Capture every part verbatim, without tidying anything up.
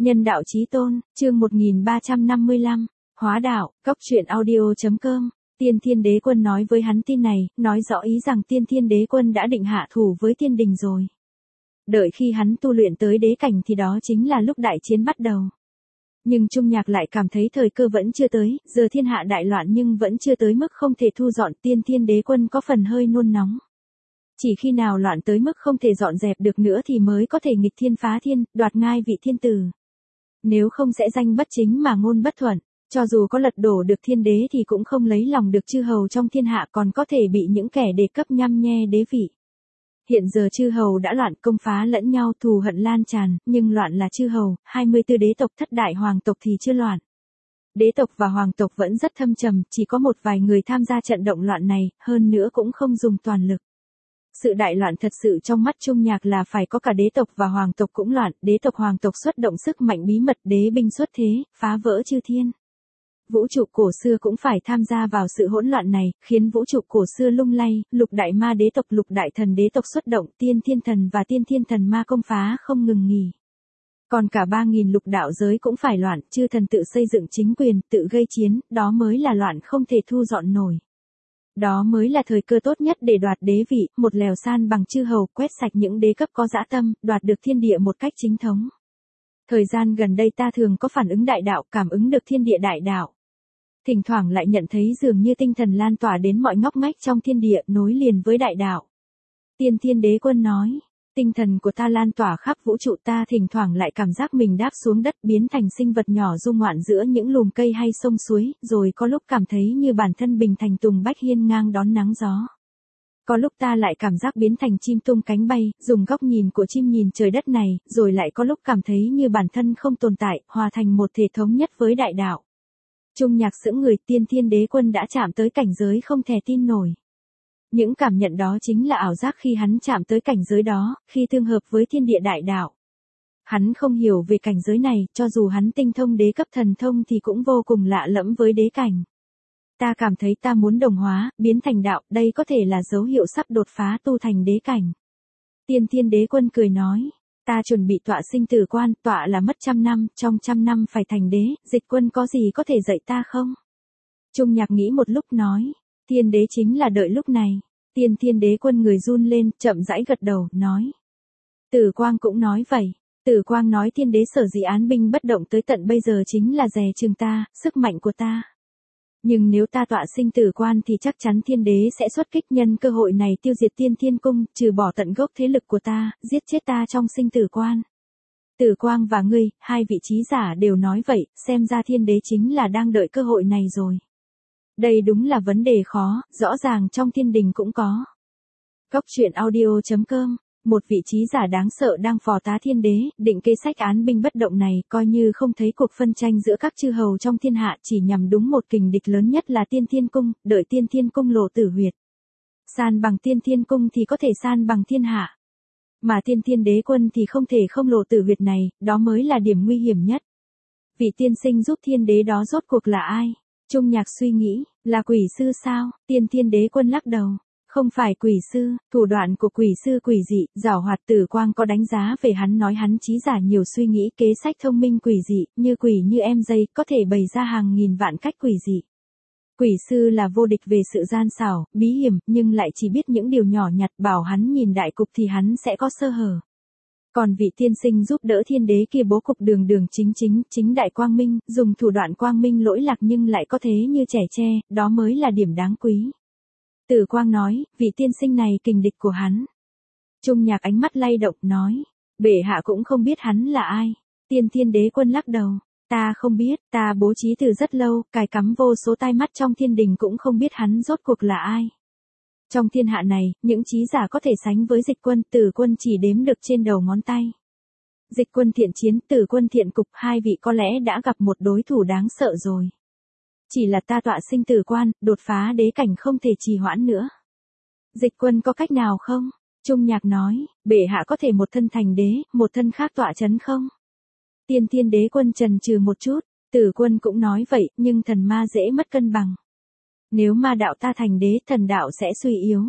Nhân đạo chí tôn, chương một nghìn ba trăm năm mươi lăm, hóa đạo, cóc truyện audio.com. Tiên Thiên Đế Quân nói với hắn tin này, nói rõ ý rằng Tiên Thiên Đế Quân đã định hạ thủ với thiên đình rồi. Đợi khi hắn tu luyện tới đế cảnh thì đó chính là lúc đại chiến bắt đầu. Nhưng Trung Nhạc lại cảm thấy thời cơ vẫn chưa tới, giờ thiên hạ đại loạn nhưng vẫn chưa tới mức không thể thu dọn. Tiên Thiên Đế Quân có phần hơi nôn nóng. Chỉ khi nào loạn tới mức không thể dọn dẹp được nữa thì mới có thể nghịch thiên phá thiên, đoạt ngai vị thiên tử. Nếu không sẽ danh bất chính mà ngôn bất thuận, cho dù có lật đổ được thiên đế thì cũng không lấy lòng được chư hầu trong thiên hạ, còn có thể bị những kẻ đề cấp nhăm nhe đế vị. Hiện giờ chư hầu đã loạn, công phá lẫn nhau, thù hận lan tràn, nhưng loạn là chư hầu, hai mươi tư đế tộc, thất đại hoàng tộc thì chưa loạn. Đế tộc và hoàng tộc vẫn rất thâm trầm, chỉ có một vài người tham gia trận động loạn này, hơn nữa cũng không dùng toàn lực. Sự đại loạn thật sự trong mắt Trung Nhạc là phải có cả đế tộc và hoàng tộc cũng loạn, đế tộc hoàng tộc xuất động sức mạnh bí mật, đế binh xuất thế, phá vỡ chư thiên. Vũ trụ cổ xưa cũng phải tham gia vào sự hỗn loạn này, khiến vũ trụ cổ xưa lung lay, lục đại ma đế tộc, lục đại thần đế tộc xuất động, tiên thiên thần và tiên thiên thần ma công phá không ngừng nghỉ. Còn cả ba nghìn lục đạo giới cũng phải loạn, chư thần tự xây dựng chính quyền, tự gây chiến, đó mới là loạn không thể thu dọn nổi. Đó mới là thời cơ tốt nhất để đoạt đế vị, một lèo san bằng chư hầu, quét sạch những đế cấp có dã tâm, đoạt được thiên địa một cách chính thống. Thời gian gần đây ta thường có phản ứng đại đạo, cảm ứng được thiên địa đại đạo. Thỉnh thoảng lại nhận thấy dường như tinh thần lan tỏa đến mọi ngóc ngách trong thiên địa, nối liền với đại đạo. Tiên Thiên Đế Quân nói, tinh thần của ta lan tỏa khắp vũ trụ, ta thỉnh thoảng lại cảm giác mình đáp xuống đất, biến thành sinh vật nhỏ du ngoạn giữa những lùm cây hay sông suối, rồi có lúc cảm thấy như bản thân bình thành tùng bách hiên ngang đón nắng gió. Có lúc ta lại cảm giác biến thành chim tung cánh bay, dùng góc nhìn của chim nhìn trời đất này, rồi lại có lúc cảm thấy như bản thân không tồn tại, hòa thành một thể thống nhất với đại đạo. Trung Nhạc sững người, Tiên Thiên Đế Quân đã chạm tới cảnh giới không thể tin nổi. Những cảm nhận đó chính là ảo giác khi hắn chạm tới cảnh giới đó, khi tương hợp với thiên địa đại đạo. Hắn không hiểu về cảnh giới này, cho dù hắn tinh thông đế cấp thần thông thì cũng vô cùng lạ lẫm với đế cảnh. Ta cảm thấy ta muốn đồng hóa, biến thành đạo, đây có thể là dấu hiệu sắp đột phá tu thành đế cảnh. Tiên Thiên Đế Quân cười nói, ta chuẩn bị tọa sinh tử quan, tọa là mất trăm năm, trong trăm năm phải thành đế, Dịch Quân có gì có thể dạy ta không? Trung Nhạc nghĩ một lúc nói, thiên đế chính là đợi lúc này. Tiên Thiên Đế Quân người run lên, chậm rãi gật đầu, nói. Tử Quang cũng nói vậy. Tử Quang nói thiên đế sở dĩ án binh bất động tới tận bây giờ chính là dè chừng ta, sức mạnh của ta. Nhưng nếu ta tọa sinh tử quan thì chắc chắn thiên đế sẽ xuất kích, nhân cơ hội này tiêu diệt Tiên Thiên Cung, trừ bỏ tận gốc thế lực của ta, giết chết ta trong sinh tử quan. Tử Quang và ngươi, hai vị trí giả đều nói vậy, xem ra thiên đế chính là đang đợi cơ hội này rồi. Đây đúng là vấn đề khó, rõ ràng trong thiên đình cũng có. Cóc truyện audio.com, một vị trí giả đáng sợ đang phò tá thiên đế, định kế sách án binh bất động này, coi như không thấy cuộc phân tranh giữa các chư hầu trong thiên hạ, chỉ nhằm đúng một kình địch lớn nhất là Tiên Thiên Cung, đợi Tiên Thiên Cung lộ tử huyệt. San bằng Tiên Thiên Cung thì có thể san bằng thiên hạ. Mà Tiên Thiên Đế Quân thì không thể không lộ tử huyệt này, đó mới là điểm nguy hiểm nhất. Vị tiên sinh giúp thiên đế đó rốt cuộc là ai? Trung Nhạc suy nghĩ, là quỷ sư sao? Tiên Thiên Đế Quân lắc đầu, không phải quỷ sư, thủ đoạn của quỷ sư quỷ dị, giảo hoạt. Tử Quang có đánh giá về hắn, nói hắn trí giả nhiều suy nghĩ, kế sách thông minh quỷ dị, như quỷ như em dây, có thể bày ra hàng nghìn vạn cách quỷ dị. Quỷ sư là vô địch về sự gian xảo, bí hiểm, nhưng lại chỉ biết những điều nhỏ nhặt, bảo hắn nhìn đại cục thì hắn sẽ có sơ hở. Còn vị tiên sinh giúp đỡ thiên đế kia bố cục đường đường chính chính, chính đại quang minh, dùng thủ đoạn quang minh lỗi lạc nhưng lại có thế như trẻ tre, đó mới là điểm đáng quý. Tử Quang nói, vị tiên sinh này kình địch của hắn. Trung Nhạc ánh mắt lay động, nói, bệ hạ cũng không biết hắn là ai. Tiên Thiên Đế Quân lắc đầu, ta không biết, ta bố trí từ rất lâu, cài cắm vô số tai mắt trong thiên đình cũng không biết hắn rốt cuộc là ai. Trong thiên hạ này, những trí giả có thể sánh với Dịch Quân, Tử Quân chỉ đếm được trên đầu ngón tay. Dịch Quân thiện chiến, Tử Quân thiện cục, hai vị có lẽ đã gặp một đối thủ đáng sợ rồi. Chỉ là ta tọa sinh tử quan, đột phá đế cảnh không thể trì hoãn nữa. Dịch Quân có cách nào không? Trung Nhạc nói, bệ hạ có thể một thân thành đế, một thân khác tọa chấn không? Tiên Thiên Đế Quân chần chừ một chút, Tử Quân cũng nói vậy, nhưng thần ma dễ mất cân bằng. Nếu ma đạo ta thành đế, thần đạo sẽ suy yếu.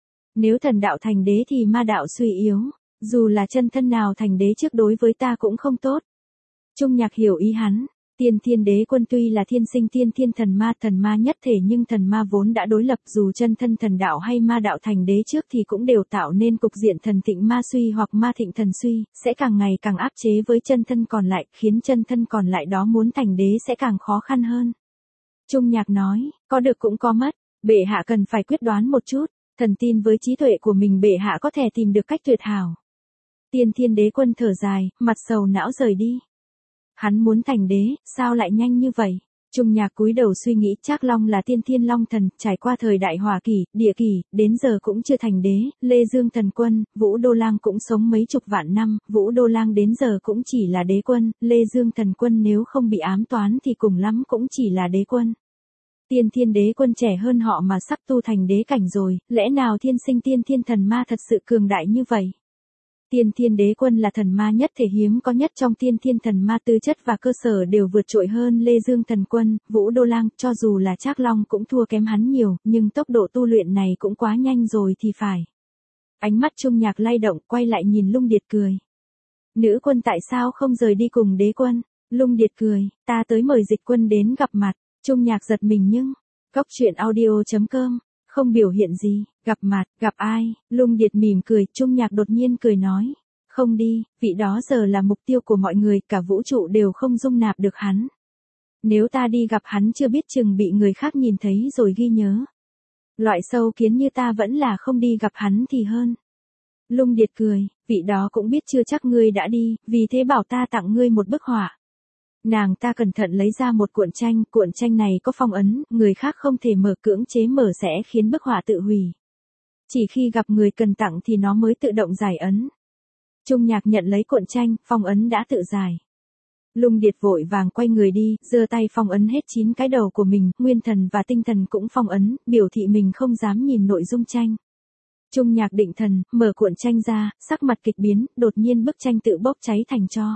Nếu thần đạo thành đế thì ma đạo suy yếu. Dù là chân thân nào thành đế trước đối với ta cũng không tốt. Trung Nhạc hiểu ý hắn. Tiên Thiên Đế Quân tuy là thiên sinh tiên thiên thần ma, thần ma nhất thể, nhưng thần ma vốn đã đối lập, dù chân thân thần đạo hay ma đạo thành đế trước thì cũng đều tạo nên cục diện thần thịnh ma suy hoặc ma thịnh thần suy, sẽ càng ngày càng áp chế với chân thân còn lại, khiến chân thân còn lại đó muốn thành đế sẽ càng khó khăn hơn. Trung Nhạc nói, có được cũng có mất, bệ hạ cần phải quyết đoán một chút, thần tin với trí tuệ của mình bệ hạ có thể tìm được cách tuyệt hảo. Tiên Thiên Đế Quân thở dài, mặt sầu não rời đi. Hắn muốn thành đế, sao lại nhanh như vậy? Trung Nhạc cúi đầu suy nghĩ, Trác Long là tiên thiên long thần, trải qua thời đại hỏa kỷ, địa kỷ, đến giờ cũng chưa thành đế, Lê Dương Thần Quân, Vũ Đô Lang cũng sống mấy chục vạn năm, Vũ Đô Lang đến giờ cũng chỉ là đế quân, Lê Dương Thần Quân nếu không bị ám toán thì cùng lắm cũng chỉ là đế quân. Tiên Thiên Đế Quân trẻ hơn họ mà sắp tu thành đế cảnh rồi, lẽ nào thiên sinh tiên thiên thần ma thật sự cường đại như vậy? Tiên Thiên Đế Quân là thần ma nhất thể hiếm có nhất trong tiên thiên thần ma, tư chất và cơ sở đều vượt trội hơn Lê Dương Thần Quân, Vũ Đô Lang, cho dù là Trác Long cũng thua kém hắn nhiều, nhưng tốc độ tu luyện này cũng quá nhanh rồi thì phải. Ánh mắt Trung Nhạc lay động, quay lại nhìn Lung Điệt cười. Nữ quân tại sao không rời đi cùng đế quân? Lung Điệt cười, ta tới mời Dịch Quân đến gặp mặt. Trung Nhạc giật mình nhưng, Cốc truyện audio chấm com, không biểu hiện gì, gặp mặt, gặp ai, Lung Điệt mỉm cười, Trung Nhạc đột nhiên cười nói, không đi, vị đó giờ là mục tiêu của mọi người, cả vũ trụ đều không dung nạp được hắn. Nếu ta đi gặp hắn chưa biết chừng bị người khác nhìn thấy rồi ghi nhớ. Loại sâu kiến như ta vẫn là không đi gặp hắn thì hơn. Lung Điệt cười, vị đó cũng biết chưa chắc ngươi đã đi, vì thế bảo ta tặng ngươi một bức họa. Nàng ta cẩn thận lấy ra một cuộn tranh, cuộn tranh này có phong ấn, người khác không thể mở, cưỡng chế mở sẽ khiến bức họa tự hủy. Chỉ khi gặp người cần tặng thì nó mới tự động giải ấn. Trung Nhạc nhận lấy cuộn tranh, phong ấn đã tự giải. Lung Điệt vội vàng quay người đi, giơ tay phong ấn hết chín cái đầu của mình, nguyên thần và tinh thần cũng phong ấn, biểu thị mình không dám nhìn nội dung tranh. Trung Nhạc định thần, mở cuộn tranh ra, sắc mặt kịch biến, đột nhiên bức tranh tự bốc cháy thành tro.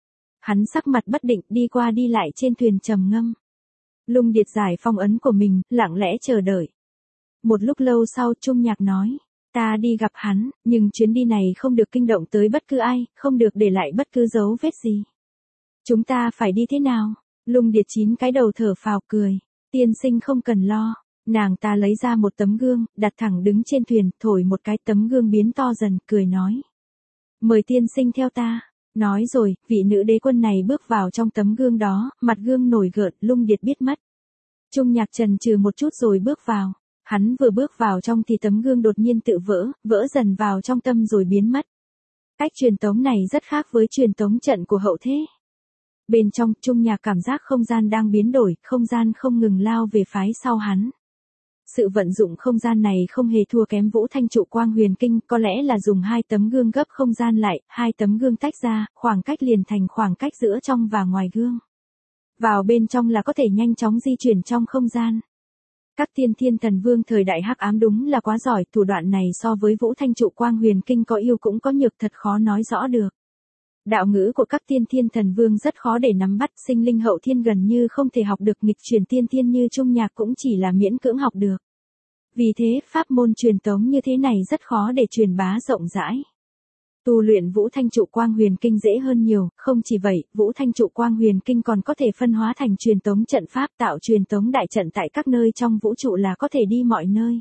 Hắn sắc mặt bất định, đi qua đi lại trên thuyền trầm ngâm. Lung Điệt giải phong ấn của mình, lặng lẽ chờ đợi. Một lúc lâu sau Trung Nhạc nói, ta đi gặp hắn, nhưng chuyến đi này không được kinh động tới bất cứ ai, không được để lại bất cứ dấu vết gì. Chúng ta phải đi thế nào? Lung Điệt chín cái đầu thở phào cười, tiên sinh không cần lo. Nàng ta lấy ra một tấm gương, đặt thẳng đứng trên thuyền, thổi một cái, tấm gương biến to dần, cười nói. Mời tiên sinh theo ta. Nói rồi, vị nữ đế quân này bước vào trong tấm gương đó, mặt gương nổi gợn, Lung Điệt biết mất. Trung Nhạc chần chừ một chút rồi bước vào. Hắn vừa bước vào trong thì tấm gương đột nhiên tự vỡ, vỡ dần vào trong tâm rồi biến mất. Cách truyền tống này rất khác với truyền tống trận của hậu thế. Bên trong, Trung Nhạc cảm giác không gian đang biến đổi, không gian không ngừng lao về phái sau hắn. Sự vận dụng không gian này không hề thua kém Vũ Thanh Trụ Quang Huyền Kinh, có lẽ là dùng hai tấm gương gấp không gian lại, hai tấm gương tách ra, khoảng cách liền thành khoảng cách giữa trong và ngoài gương. Vào bên trong là có thể nhanh chóng di chuyển trong không gian. Các tiên thiên thần vương thời đại hắc ám đúng là quá giỏi, thủ đoạn này so với Vũ Thanh Trụ Quang Huyền Kinh có yêu cũng có nhược, thật khó nói rõ được. Đạo ngữ của các tiên thiên thần vương rất khó để nắm bắt, sinh linh hậu thiên gần như không thể học được, nghịch truyền tiên thiên như Trung Nhạc cũng chỉ là miễn cưỡng học được. Vì thế, pháp môn truyền tống như thế này rất khó để truyền bá rộng rãi. Tu luyện Vũ Thanh Trụ Quang Huyền Kinh dễ hơn nhiều, không chỉ vậy, Vũ Thanh Trụ Quang Huyền Kinh còn có thể phân hóa thành truyền tống trận pháp, tạo truyền tống đại trận tại các nơi trong vũ trụ là có thể đi mọi nơi.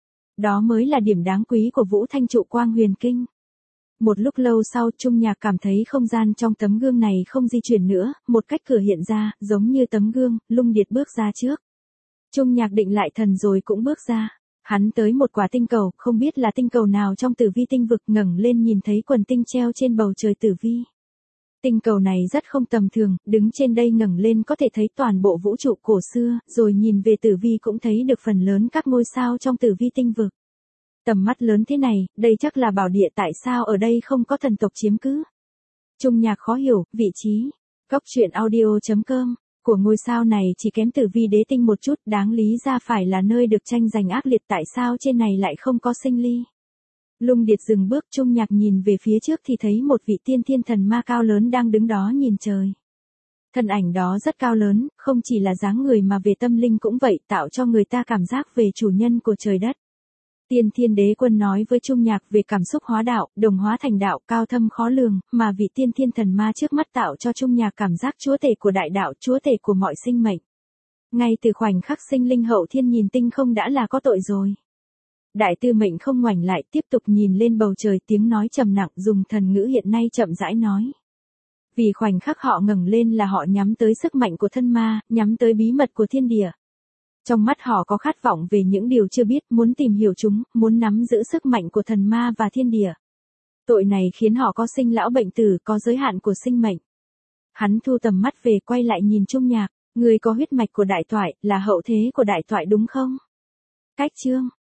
Đó mới là điểm đáng quý của Vũ Thanh Trụ Quang Huyền Kinh. Một lúc lâu sau, Trung Nhạc cảm thấy không gian trong tấm gương này không di chuyển nữa, một cách cửa hiện ra, giống như tấm gương, Lung Điệt bước ra trước. Trung Nhạc định lại thần rồi cũng bước ra. Hắn tới một quả tinh cầu, không biết là tinh cầu nào trong tử vi tinh vực, ngẩng lên nhìn thấy quần tinh treo trên bầu trời tử vi. Tinh cầu này rất không tầm thường, đứng trên đây ngẩng lên có thể thấy toàn bộ vũ trụ cổ xưa, rồi nhìn về tử vi cũng thấy được phần lớn các ngôi sao trong tử vi tinh vực. Tầm mắt lớn thế này, đây chắc là bảo địa, tại sao ở đây không có thần tộc chiếm cứ? Trung Nhạc khó hiểu, vị trí, Cốc truyện audio chấm com, của ngôi sao này chỉ kém tử vi đế tinh một chút, đáng lý ra phải là nơi được tranh giành ác liệt, tại sao trên này lại không có sinh ly? Lung Điệt dừng bước, Trung Nhạc nhìn về phía trước thì thấy một vị tiên thiên thần ma cao lớn đang đứng đó nhìn trời. Thân ảnh đó rất cao lớn, không chỉ là dáng người mà về tâm linh cũng vậy, tạo cho người ta cảm giác về chủ nhân của trời đất. Tiên Thiên Đế Quân nói với Trung Nhạc về cảm xúc hóa đạo, đồng hóa thành đạo, cao thâm khó lường, mà vị tiên thiên thần ma trước mắt tạo cho Trung Nhạc cảm giác chúa tể của đại đạo, chúa tể của mọi sinh mệnh. Ngay từ khoảnh khắc sinh linh hậu thiên nhìn tinh không đã là có tội rồi. Đại tư mệnh không ngoảnh lại, tiếp tục nhìn lên bầu trời, tiếng nói trầm nặng dùng thần ngữ hiện nay chậm rãi nói. Vì khoảnh khắc họ ngẩng lên là họ nhắm tới sức mạnh của thân ma, nhắm tới bí mật của thiên địa. Trong mắt họ có khát vọng về những điều chưa biết, muốn tìm hiểu chúng, muốn nắm giữ sức mạnh của thần ma và thiên địa. Tội này khiến họ có sinh lão bệnh tử, có giới hạn của sinh mệnh. Hắn thu tầm mắt về, quay lại nhìn Trung Nhạc, người có huyết mạch của đại toại, là hậu thế của đại toại đúng không? Cách chương